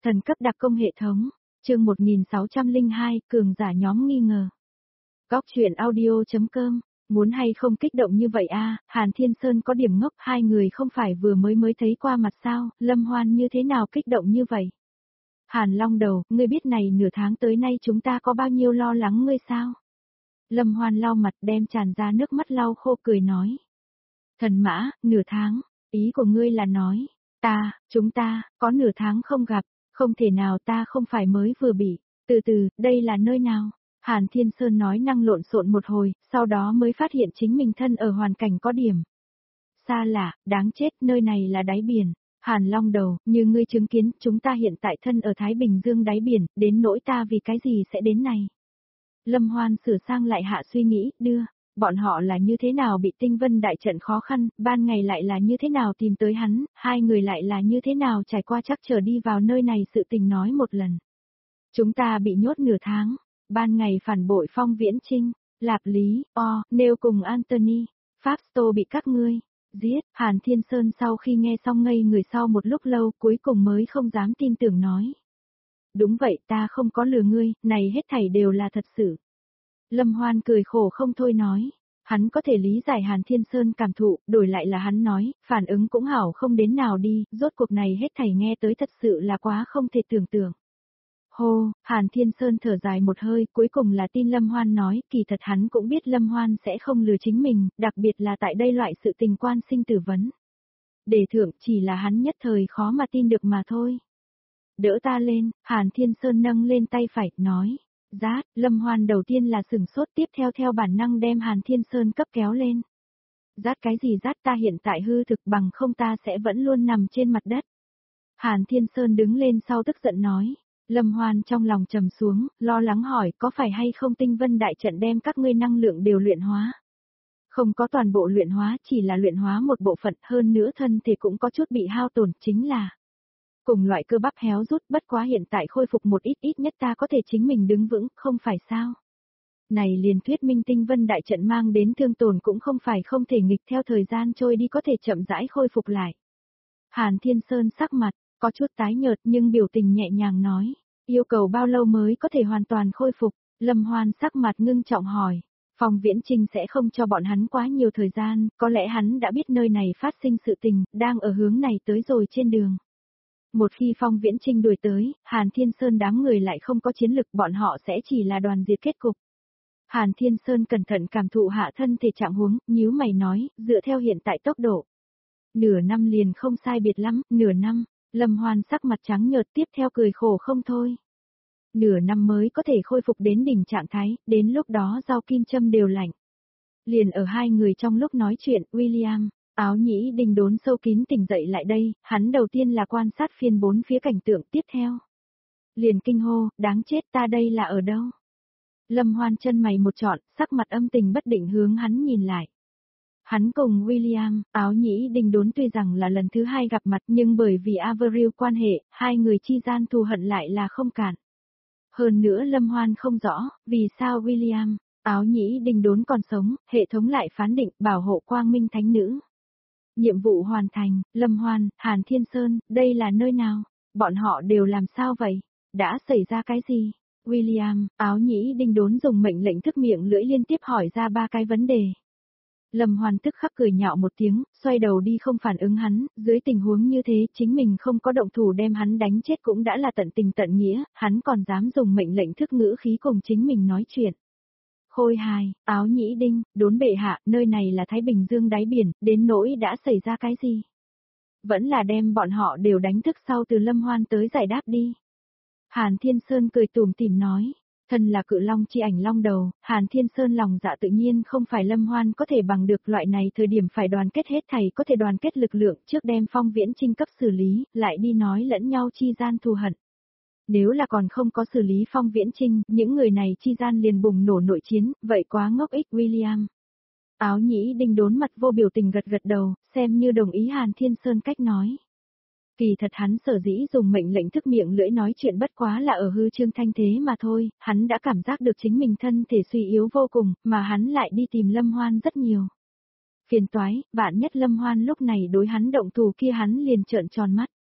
Thần cấp đặc công hệ thống, chương 1602, cường giả nhóm nghi ngờ. Góc truyện audio.com, muốn hay không kích động như vậy a? Hàn Thiên Sơn có điểm ngốc, hai người không phải vừa mới thấy qua mặt sao, Lâm Hoan như thế nào kích động như vậy? Hàn Long Đầu, ngươi biết này nửa tháng tới nay chúng ta có bao nhiêu lo lắng ngươi sao? Lâm Hoan lau mặt đem tràn ra nước mắt lau khô cười nói. Thần mã, nửa tháng, ý của ngươi là nói, chúng ta, có nửa tháng không gặp, không thể nào, ta không phải mới vừa bị, từ từ, đây là nơi nào? Hàn Thiên Sơn nói năng lộn xộn một hồi, sau đó mới phát hiện chính mình thân ở hoàn cảnh có điểm. Xa lạ, đáng chết, nơi này là đáy biển. Hàn Long Đầu, như ngươi chứng kiến, chúng ta hiện tại thân ở Thái Bình Dương đáy biển, đến nỗi ta vì cái gì sẽ đến này? Lâm Hoan sửa sang lại hạ suy nghĩ, bọn họ là như thế nào bị tinh vân đại trận khó khăn, ban ngày lại là như thế nào tìm tới hắn, hai người lại là như thế nào trải qua chắc trở đi vào nơi này sự tình nói một lần. Chúng ta bị nhốt nửa tháng, ban ngày phản bội Phong Viễn Trinh, Lạp Lý, Nêu cùng Anthony, Pháp Tô bị các ngươi giết. Hàn Thiên Sơn sau khi nghe xong ngây người sau một lúc lâu cuối cùng mới không dám tin tưởng nói. Đúng vậy, ta không có lừa ngươi, này hết thảy đều là thật sự. Lâm Hoan cười khổ không thôi nói, hắn có thể lý giải Hàn Thiên Sơn cảm thụ, đổi lại là hắn nói, phản ứng cũng hảo không đến nào đi, rốt cuộc này hết thảy nghe tới thật sự là quá không thể tưởng tượng. Hô, Hàn Thiên Sơn thở dài một hơi, cuối cùng là tin Lâm Hoan nói, kỳ thật hắn cũng biết Lâm Hoan sẽ không lừa chính mình, đặc biệt là tại đây loại sự tình quan sinh tử vấn. Đề thượng chỉ là hắn nhất thời khó mà tin được mà thôi. Đỡ ta lên, Hàn Thiên Sơn nâng lên tay phải, nói. Rát, Lâm Hoan đầu tiên là sửng sốt, tiếp theo bản năng đem Hàn Thiên Sơn cấp kéo lên. Rát cái gì rát, ta hiện tại hư thực, bằng không ta sẽ vẫn luôn nằm trên mặt đất. Hàn Thiên Sơn đứng lên sau tức giận nói. Lâm Hoan trong lòng trầm xuống, lo lắng hỏi có phải hay không tinh vân đại trận đem các ngươi năng lượng đều luyện hóa. Không có toàn bộ luyện hóa, chỉ là luyện hóa một bộ phận, hơn nữa thân thể cũng có chút bị hao tổn, chính là cùng loại cơ bắp héo rút, bất quá hiện tại khôi phục một ít nhất ta có thể chính mình đứng vững, không phải sao? Này liền thuyết minh tinh vân đại trận mang đến thương tổn cũng không phải không thể nghịch, theo thời gian trôi đi có thể chậm rãi khôi phục lại. Hàn Thiên Sơn sắc mặt, có chút tái nhợt nhưng biểu tình nhẹ nhàng nói, yêu cầu bao lâu mới có thể hoàn toàn khôi phục? Lâm Hoan sắc mặt ngưng trọng hỏi, Phong Viễn Trinh sẽ không cho bọn hắn quá nhiều thời gian, có lẽ hắn đã biết nơi này phát sinh sự tình, đang ở hướng này tới rồi trên đường. Một khi Phong Viễn Trinh đuổi tới, Hàn Thiên Sơn đám người lại không có chiến lực, bọn họ sẽ chỉ là đoàn diệt kết cục. Hàn Thiên Sơn cẩn thận cảm thụ hạ thân thể trạng huống, nhíu mày nói, dựa theo hiện tại tốc độ. Nửa năm liền không sai biệt lắm, nửa năm, Lâm Hoan sắc mặt trắng nhợt tiếp theo cười khổ không thôi. Nửa năm mới có thể khôi phục đến đỉnh trạng thái, đến lúc đó rau kim châm đều lạnh. Liền ở hai người trong lúc nói chuyện, William. Áo nhĩ đình đốn sâu kín tỉnh dậy lại đây, hắn đầu tiên là quan sát phiên bốn phía cảnh tượng tiếp theo. Liền kinh hô, đáng chết, ta đây là ở đâu? Lâm Hoan chân mày một trọn, sắc mặt âm tình bất định hướng hắn nhìn lại. Hắn cùng William, áo nhĩ đình đốn tuy rằng là lần thứ hai gặp mặt nhưng bởi vì Avril quan hệ, hai người chi gian thù hận lại là không cản. Hơn nữa Lâm Hoan không rõ, vì sao William, áo nhĩ đình đốn còn sống, hệ thống lại phán định bảo hộ quang minh thánh nữ. Nhiệm vụ hoàn thành, Lâm Hoan, Hàn Thiên Sơn, đây là nơi nào? Bọn họ đều làm sao vậy? Đã xảy ra cái gì? William, áo nhĩ đình đốn dùng mệnh lệnh thức miệng lưỡi liên tiếp hỏi ra ba cái vấn đề. Lâm Hoan tức khắc cười nhạo một tiếng, xoay đầu đi không phản ứng hắn, dưới tình huống như thế chính mình không có động thủ đem hắn đánh chết cũng đã là tận tình tận nghĩa, hắn còn dám dùng mệnh lệnh thức ngữ khí cùng chính mình nói chuyện. Khôi hài, áo nhĩ đinh, đốn bệ hạ, nơi này là Thái Bình Dương đáy biển, đến nỗi đã xảy ra cái gì? Vẫn là đem bọn họ đều đánh thức sau từ Lâm Hoan tới giải đáp đi. Hàn Thiên Sơn cười tủm tỉm nói, thân là cự long chi ảnh long đầu, Hàn Thiên Sơn lòng dạ tự nhiên không phải Lâm Hoan có thể bằng được, loại này thời điểm phải đoàn kết hết thảy có thể đoàn kết lực lượng trước đem Phong Viễn Trinh cấp xử lý, lại đi nói lẫn nhau chi gian thù hận. Nếu là còn không có xử lý Phong Viễn Trinh, những người này chi gian liền bùng nổ nội chiến, vậy quá ngốc ích William. Áo nhĩ đinh đốn mặt vô biểu tình gật đầu, xem như đồng ý Hàn Thiên Sơn cách nói. Kỳ thật hắn sở dĩ dùng mệnh lệnh thức miệng lưỡi nói chuyện bất quá là ở hư trương thanh thế mà thôi, hắn đã cảm giác được chính mình thân thể suy yếu vô cùng, mà hắn lại đi tìm Lâm Hoan rất nhiều. Phiền toái, vạn nhất Lâm Hoan lúc này đối hắn động thủ kia hắn liền trợn tròn mắt.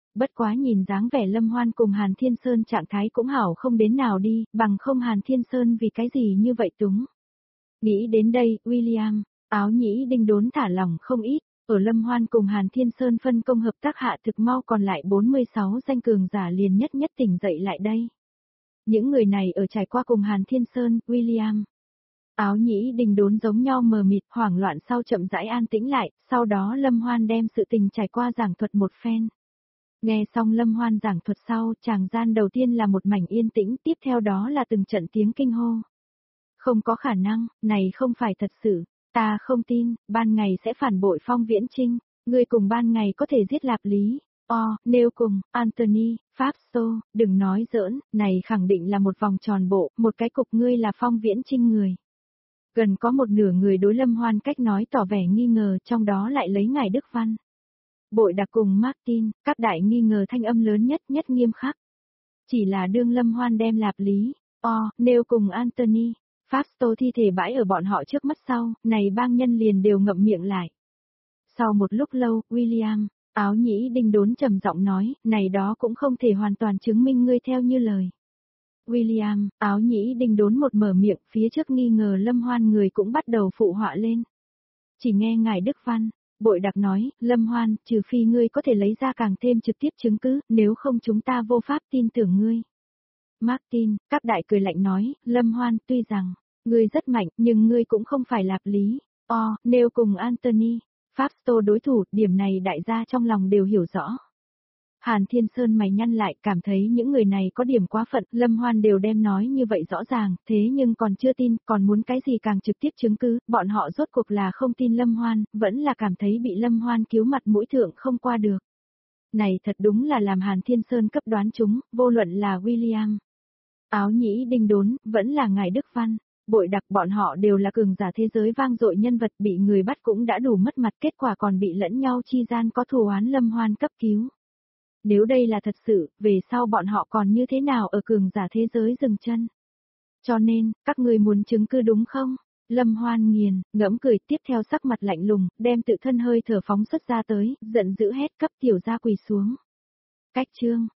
Bất quá nhìn dáng vẻ Lâm Hoan cùng Hàn Thiên Sơn trạng thái cũng hảo không đến nào đi, bằng không Hàn Thiên Sơn vì cái gì như vậy túng. Nghĩ đến đây, William, áo nhĩ đinh đốn thả lỏng không ít, ở Lâm Hoan cùng Hàn Thiên Sơn phân công hợp tác hạ thực mau còn lại 46 danh cường giả liền nhất nhất tỉnh dậy lại đây. Những người này ở trải qua cùng Hàn Thiên Sơn, William. Áo nhĩ đình đốn giống nhau mờ mịt, hoảng loạn sau chậm rãi an tĩnh lại, sau đó Lâm Hoan đem sự tình trải qua giảng thuật một phen. Nghe xong Lâm Hoan giảng thuật sau, tràng gian đầu tiên là một mảnh yên tĩnh, tiếp theo đó là từng trận tiếng kinh hô. Không có khả năng, này không phải thật sự, ta không tin, ban ngày sẽ phản bội Phong Viễn Trinh, ngươi cùng ban ngày có thể giết Lạp Lý. Nêu cùng, Anthony, Pháp Xô, đừng nói giỡn, này khẳng định là một vòng tròn bộ, một cái cục ngươi là Phong Viễn Trinh người. Gần có một nửa người đối Lâm Hoan cách nói tỏ vẻ nghi ngờ, trong đó lại lấy ngài Đức Văn. Bội Đặc cùng Martin, các đại nghi ngờ thanh âm lớn nhất nghiêm khắc. Chỉ là đương Lâm Hoan đem Lạp Lý, Nêu cùng Anthony, Pháp Xô thi thể bãi ở bọn họ trước mắt sau, này bang nhân liền đều ngậm miệng lại. Sau một lúc lâu, William, áo nhĩ đinh đốn trầm giọng nói, này đó cũng không thể hoàn toàn chứng minh ngươi theo như lời. William, áo nhĩ đinh đốn một mở miệng, phía trước nghi ngờ Lâm Hoan người cũng bắt đầu phụ họa lên. Chỉ nghe ngài Đức Văn, Bội Đặc nói, Lâm Hoan, trừ phi ngươi có thể lấy ra càng thêm trực tiếp chứng cứ, nếu không chúng ta vô pháp tin tưởng ngươi. Martin, các đại cười lạnh nói, Lâm Hoan, tuy rằng, ngươi rất mạnh, nhưng ngươi cũng không phải Lạp Lý. Nêu cùng Anthony, Pháp Xô đối thủ, điểm này đại gia trong lòng đều hiểu rõ. Hàn Thiên Sơn mày nhăn lại, cảm thấy những người này có điểm quá phận, Lâm Hoan đều đem nói như vậy rõ ràng, thế nhưng còn chưa tin, còn muốn cái gì càng trực tiếp chứng cứ, bọn họ rốt cuộc là không tin Lâm Hoan, vẫn là cảm thấy bị Lâm Hoan cứu mặt mũi thượng không qua được. Này thật đúng là làm Hàn Thiên Sơn cấp đoán chúng, vô luận là William, áo nhĩ đinh đốn, vẫn là ngài Đức Văn. Bội Đặc, bọn họ đều là cường giả thế giới vang dội nhân vật, bị người bắt cũng đã đủ mất mặt, kết quả còn bị lẫn nhau chi gian có thù oán Lâm Hoan cấp cứu. Nếu đây là thật sự, về sau bọn họ còn như thế nào ở cường giả thế giới dừng chân? Cho nên, các người muốn chứng cứ đúng không? Lâm Hoan nghiền, ngẫm cười, tiếp theo sắc mặt lạnh lùng, đem tự thân hơi thở phóng xuất ra tới, giận dữ hét cấp tiểu gia quỳ xuống. Cách chương